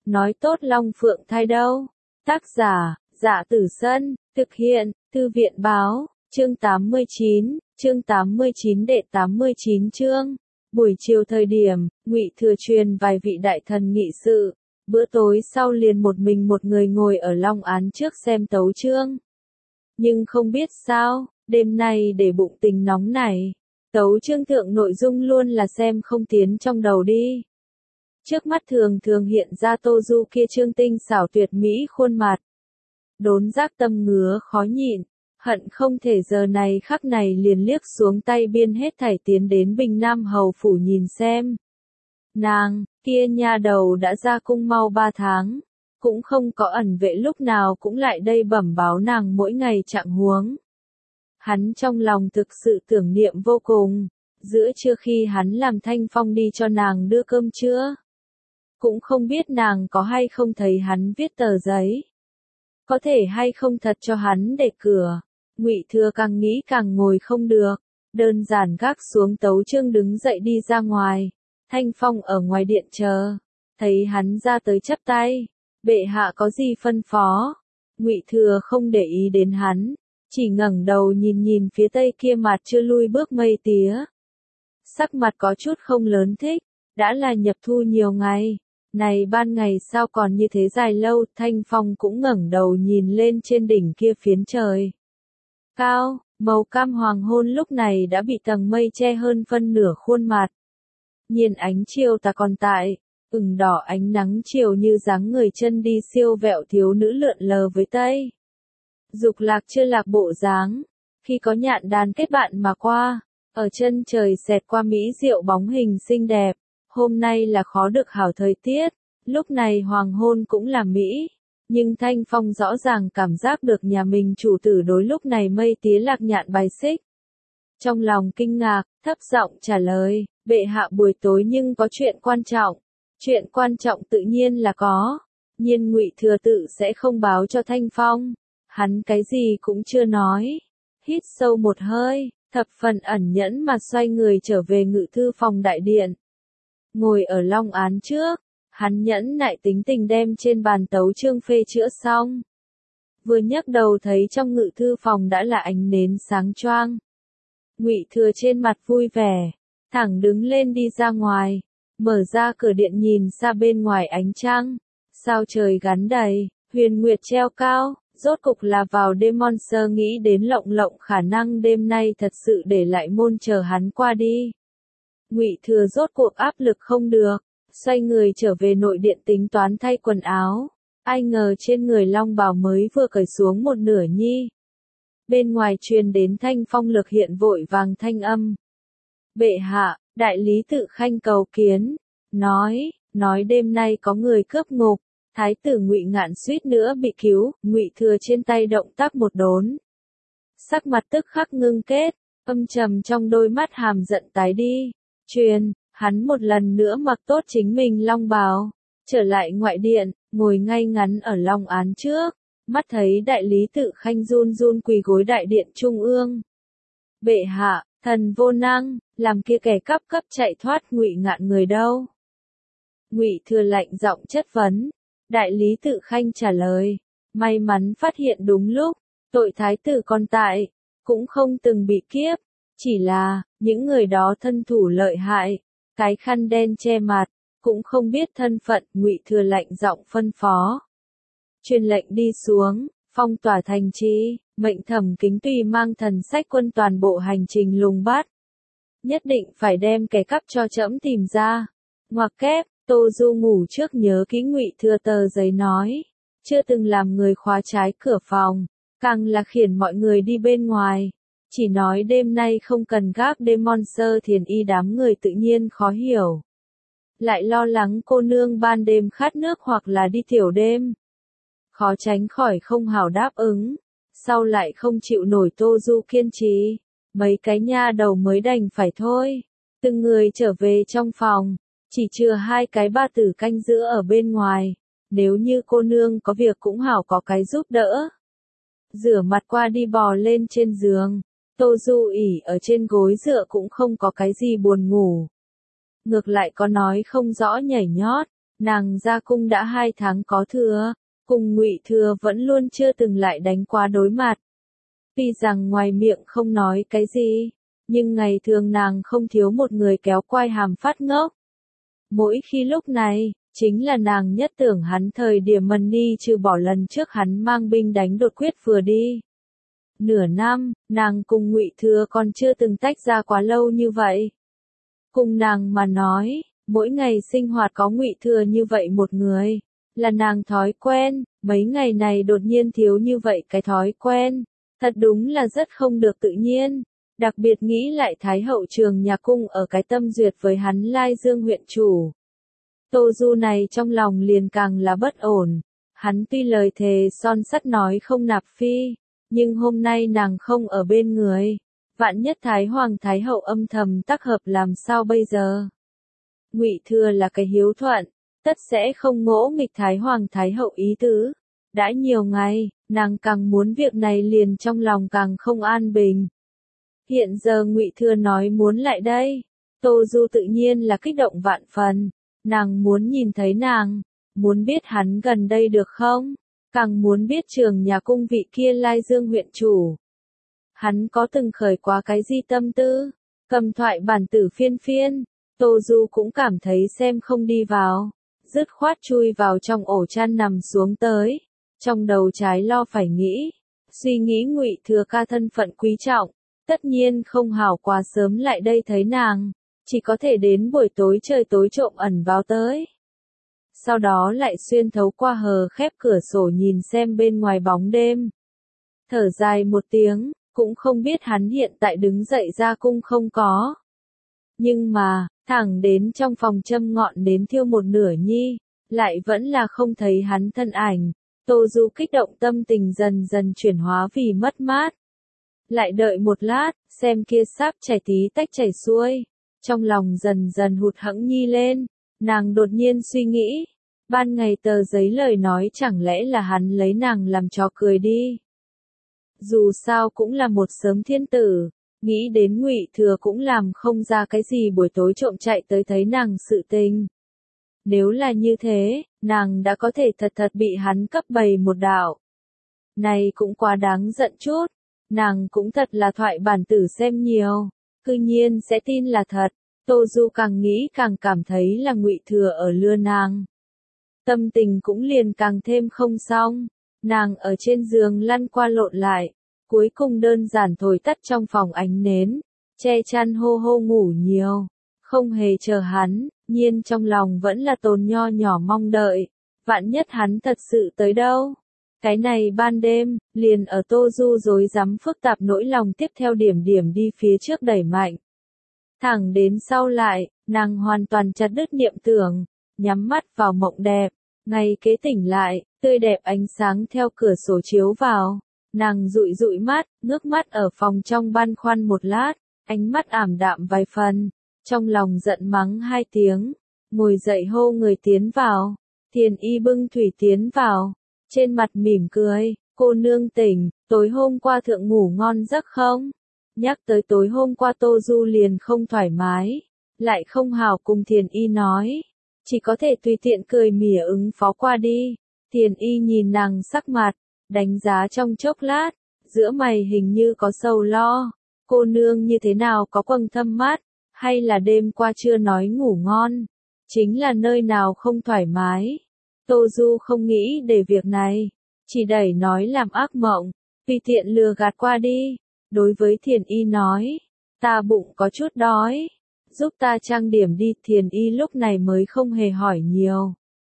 nói tốt Long Phượng thai đâu. Tác giả, Dạ Tử Sân, thực hiện, Thư viện báo, chương 89 đệ 89 chương. Buổi chiều thời điểm, Ngụy Thừa truyền vài vị đại thần nghị sự, bữa tối sau liền một mình một người ngồi ở Long Án trước xem tấu chương. Nhưng không biết sao, đêm nay để bụng tình nóng này, tấu chương thượng nội dung luôn là xem không tiến trong đầu đi. Trước mắt thường thường hiện ra Tô Du kia trương tinh xảo tuyệt mỹ khuôn mặt. Đốn giác tâm ngứa khó nhịn, hận không thể giờ này khắc này liền liếc xuống tay biên hết thảy tiến đến Bình Nam Hầu phủ nhìn xem. Nàng, kia nha đầu đã ra cung mau 3 tháng, cũng không có ẩn vệ lúc nào cũng lại đây bẩm báo nàng mỗi ngày trạng huống. Hắn trong lòng thực sự tưởng niệm vô cùng, giữa trưa khi hắn làm Thanh Phong đi cho nàng đưa cơm trưa. Cũng không biết nàng có hay không thấy hắn viết tờ giấy. Có thể hay không thật cho hắn để cửa. Ngụy Thừa càng nghĩ càng ngồi không được, đơn giản gác xuống tấu chương đứng dậy đi ra ngoài. Thanh Phong ở ngoài điện chờ, thấy hắn ra tới chắp tay, bệ hạ có gì phân phó. Ngụy Thừa không để ý đến hắn, chỉ ngẩng đầu nhìn nhìn phía tây kia mặt chưa lui bước mây tía. Sắc mặt có chút không lớn thích, đã là nhập thu nhiều ngày, này ban ngày sao còn như thế dài lâu. Thanh Phong cũng ngẩng đầu nhìn lên trên đỉnh kia phiến trời cao, màu cam hoàng hôn lúc này đã bị tầng mây che hơn phân nửa khuôn mặt. Nhìn ánh chiều tà còn tại, ửng đỏ ánh nắng chiều như dáng người chân đi siêu vẹo thiếu nữ lượn lờ với tây. Dục lạc chưa lạc bộ dáng, khi có nhạn đàn kết bạn mà qua, ở chân trời xẹt qua mỹ diệu bóng hình xinh đẹp. Hôm nay là khó được hảo thời tiết, lúc này hoàng hôn cũng là mỹ, nhưng Thanh Phong rõ ràng cảm giác được nhà mình chủ tử đối lúc này mây tía lạc nhạn bài xích. Trong lòng kinh ngạc, thấp giọng trả lời, bệ hạ buổi tối nhưng có chuyện quan trọng tự nhiên là có, nhiên Ngụy Thừa tự sẽ không báo cho Thanh Phong, hắn cái gì cũng chưa nói. Hít sâu một hơi, thập phần ẩn nhẫn mà xoay người trở về ngự thư phòng đại điện. Ngồi ở Long Án trước, hắn nhẫn nại tính tình đem trên bàn tấu chương phê chữa xong. Vừa nhấc đầu thấy trong ngự thư phòng đã là ánh nến sáng choang. Ngụy Thừa trên mặt vui vẻ, thẳng đứng lên đi ra ngoài, mở ra cửa điện nhìn xa bên ngoài ánh trăng, sao trời gắn đầy, huyền nguyệt treo cao, rốt cục là vào đêm. Monster nghĩ đến lộng khả năng đêm nay thật sự để lại môn chờ hắn qua đi. Ngụy Thừa rốt cuộc áp lực không được, xoay người trở về nội điện tính toán thay quần áo, ai ngờ trên người long bào mới vừa cởi xuống một nửa nhi. Bên ngoài truyền đến Thanh Phong lực hiện vội vàng thanh âm. Bệ hạ, đại lý tự khanh cầu kiến, nói đêm nay có người cướp ngục, thái tử Ngụy Ngạn suýt nữa bị cứu. Ngụy Thừa trên tay động tác một đốn, sắc mặt tức khắc ngưng kết, âm trầm trong đôi mắt hàm giận tái đi. Hắn một lần nữa mặc tốt chính mình long bào, trở lại ngoại điện, ngồi ngay ngắn ở Long Án trước, mắt thấy đại lý tự khanh run run quỳ gối đại điện trung ương. Bệ hạ, thần vô năng, làm kia kẻ cắp chạy thoát Ngụy Ngạn người đâu? Ngụy Thừa lạnh giọng chất vấn. Đại lý tự khanh trả lời, may mắn phát hiện đúng lúc, tội thái tử còn tại, cũng không từng bị kiếp, chỉ là, những người đó thân thủ lợi hại, cái khăn đen che mặt, cũng không biết thân phận. Ngụy Thừa lạnh giọng phân phó. Truyền lệnh đi xuống, phong tỏa thành trì, mệnh Thẩm Kính Tùy mang thần sách quân toàn bộ hành trình lùng bắt. Nhất định phải đem kẻ cắp cho trẫm tìm ra. Ngoặc kép, Tô Du ngủ trước nhớ kỹ Ngụy Thừa tờ giấy nói, chưa từng làm người khóa trái cửa phòng, càng là khiển mọi người đi bên ngoài. Chỉ nói đêm nay không cần gác đêm. Monster Thiền Y đám người tự nhiên khó hiểu. Lại lo lắng cô nương ban đêm khát nước hoặc là đi tiểu đêm. Khó tránh khỏi không hảo đáp ứng. Sau lại không chịu nổi Tô Du kiên trì. Mấy cái nha đầu mới đành phải thôi. Từng người trở về trong phòng. Chỉ chừa 2 cái ba tử canh giữ ở bên ngoài. Nếu như cô nương có việc cũng hảo có cái giúp đỡ. Rửa mặt qua đi bò lên trên giường. Tô Du ỉ ở trên gối dựa cũng không có cái gì buồn ngủ. Ngược lại có nói không rõ nhảy nhót, Nàng ra cung đã 2 tháng có thừa, cùng Ngụy Thừa vẫn luôn chưa từng lại đánh qua đối mặt. Tuy rằng ngoài miệng không nói cái gì, nhưng ngày thường nàng không thiếu một người kéo quai hàm phát ngốc. Mỗi khi lúc này, chính là nàng nhất tưởng hắn thời điểm mần ni trừ bỏ lần trước hắn mang binh đánh đột quyết vừa đi. Nửa năm, nàng cùng Ngụy Thừa còn chưa từng tách ra quá lâu như vậy. Cùng nàng mà nói, mỗi ngày sinh hoạt có Ngụy Thừa như vậy một người, là nàng thói quen, mấy ngày này đột nhiên thiếu như vậy cái thói quen, thật đúng là rất không được tự nhiên. Đặc biệt nghĩ lại Thái hậu trường nhà cung ở cái tâm duyệt với hắn Lai Dương huyện chủ. Tô Du này trong lòng liền càng là bất ổn, hắn tuy lời thề son sắt nói không nạp phi, nhưng hôm nay nàng không ở bên người, vạn nhất Thái Hoàng Thái hậu âm thầm tác hợp làm sao bây giờ? Ngụy Thừa là cái hiếu thuận, tất sẽ không ngỗ nghịch Thái Hoàng Thái hậu ý tứ. Đã nhiều ngày, nàng càng muốn việc này liền trong lòng càng không an bình. Hiện giờ Ngụy Thừa nói muốn lại đây, Tô Du tự nhiên là kích động vạn phần, nàng muốn nhìn thấy nàng, muốn biết hắn gần đây được không, càng muốn biết trường nhà cung vị kia Lai Dương huyện chủ. Hắn có từng khởi quá cái gì tâm tư, cầm thoại bản tử phiên phiên, Tô Du cũng cảm thấy xem không đi vào, dứt khoát chui vào trong ổ chăn nằm xuống tới, trong đầu trái lo phải nghĩ, suy nghĩ Ngụy Thừa ca thân phận quý trọng, tất nhiên không hảo quá sớm lại đây thấy nàng, chỉ có thể đến buổi tối trời tối trộm ẩn vào tới. Sau đó lại xuyên thấu qua hờ khép cửa sổ nhìn xem bên ngoài bóng đêm. Thở dài một tiếng, cũng không biết hắn hiện tại đứng dậy ra cung không có. Nhưng mà, thẳng đến trong phòng châm ngọn đến thiêu một nửa nhi, lại vẫn là không thấy hắn thân ảnh. Tô Du kích động tâm tình dần dần chuyển hóa vì mất mát. Lại đợi một lát, xem kia sáp chảy tí tách chảy xuôi. Trong lòng dần dần hụt hẫng nhi lên, nàng đột nhiên suy nghĩ. Ban ngày tờ giấy lời nói chẳng lẽ là hắn lấy nàng làm trò cười đi. Dù sao cũng là một sớm thiên tử, nghĩ đến Ngụy Thừa cũng làm không ra cái gì buổi tối trộm chạy tới thấy nàng sự tình. Nếu là như thế, nàng đã có thể thật thật bị hắn cấp bày một đạo. Này cũng quá đáng giận chút, nàng cũng thật là thoại bản tử xem nhiều, cư nhiên sẽ tin là thật. Tô Du càng nghĩ càng cảm thấy là Ngụy Thừa ở lừa nàng. Tâm tình cũng liền càng thêm không xong, nàng ở trên giường lăn qua lộn lại, cuối cùng đơn giản thổi tắt trong phòng ánh nến, che chăn hô hô ngủ nhiều, không hề chờ hắn, nhiên trong lòng vẫn là tồn nho nhỏ mong đợi, vạn nhất hắn thật sự tới đâu. Cái này ban đêm, liền ở Tô Du rối rắm phức tạp nỗi lòng tiếp theo điểm điểm đi phía trước đẩy mạnh. Thẳng đến sau lại, nàng hoàn toàn chặt đứt niệm tưởng, nhắm mắt vào mộng đẹp, ngày kế tỉnh lại, tươi đẹp ánh sáng theo cửa sổ chiếu vào, nàng dụi dụi mắt, ngước mắt ở phòng trong băn khoăn một lát, ánh mắt ảm đạm vài phần, trong lòng giận mắng 2 tiếng, ngồi dậy hô người tiến vào, Thiền Y bưng thủy tiến vào, trên mặt mỉm cười, cô nương tỉnh, tối hôm qua thượng ngủ ngon giấc không? Nhắc tới tối hôm qua Tô Du liền không thoải mái, lại không hào cùng Thiền Y nói, chỉ có thể tùy tiện cười mỉa ứng phó qua đi. Thiền Y nhìn nàng sắc mặt, đánh giá trong chốc lát, giữa mày hình như có sầu lo, cô nương như thế nào có quầng thâm mắt, hay là đêm qua chưa nói ngủ ngon, chính là nơi nào không thoải mái. Tô Du không nghĩ để việc này, chỉ đẩy nói làm ác mộng, tùy tiện lừa gạt qua đi. Đối với Thiền Y nói, ta bụng có chút đói, giúp ta trang điểm đi. Thiền Y lúc này mới không hề hỏi nhiều,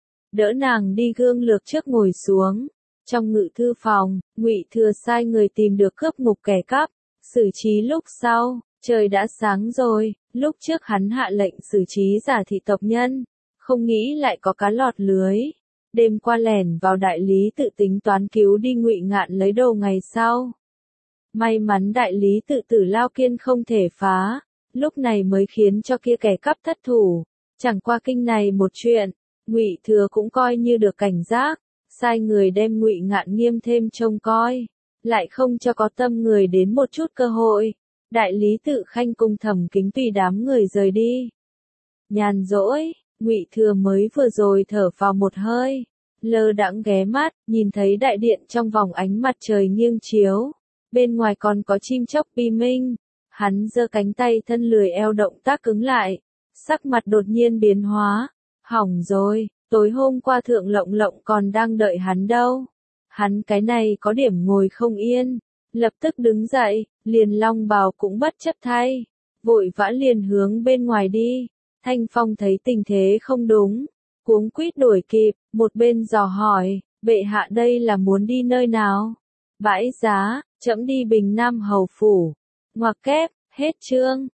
đỡ nàng đi gương lược trước ngồi xuống. Trong ngự thư phòng, Ngụy Thừa sai người tìm được cướp ngục kẻ cắp, xử trí lúc sau, trời đã sáng rồi, lúc trước hắn hạ lệnh xử trí giả thị tộc nhân, không nghĩ lại có cá lọt lưới. Đêm qua lẻn vào đại lý tự tính toán cứu đi Ngụy Ngạn lấy đồ ngày sau. May mắn đại lý tự Tử Lao Kiên không thể phá, lúc này mới khiến cho kia kẻ cắp thất thủ. Chẳng qua kinh này một chuyện, Ngụy Thừa cũng coi như được cảnh giác, sai người đem Ngụy Ngạn nghiêm thêm trông coi, lại không cho có tâm người đến một chút cơ hội. Đại lý tự Khanh cung Thẩm Kính tùy đám người rời đi. Nhàn rỗi, Ngụy Thừa mới vừa rồi thở vào một hơi, lơ đãng ghé mắt, nhìn thấy đại điện trong vòng ánh mặt trời nghiêng chiếu, bên ngoài còn có chim chóc pi minh. Hắn giơ cánh tay thân lười eo động tác cứng lại, sắc mặt đột nhiên biến hóa. Hỏng rồi, tối hôm qua Thượng Lộng Lộng còn đang đợi hắn đâu. Hắn cái này có điểm ngồi không yên, lập tức đứng dậy, liền long bào cũng bất chấp thay, vội vã liền hướng bên ngoài đi. Thanh Phong thấy tình thế không đúng, cuống quýt đuổi kịp, một bên dò hỏi, bệ hạ đây là muốn đi nơi nào? Bãi giá, trẫm đi Bình Nam Hầu Phủ. Ngoặc kép, hết chương.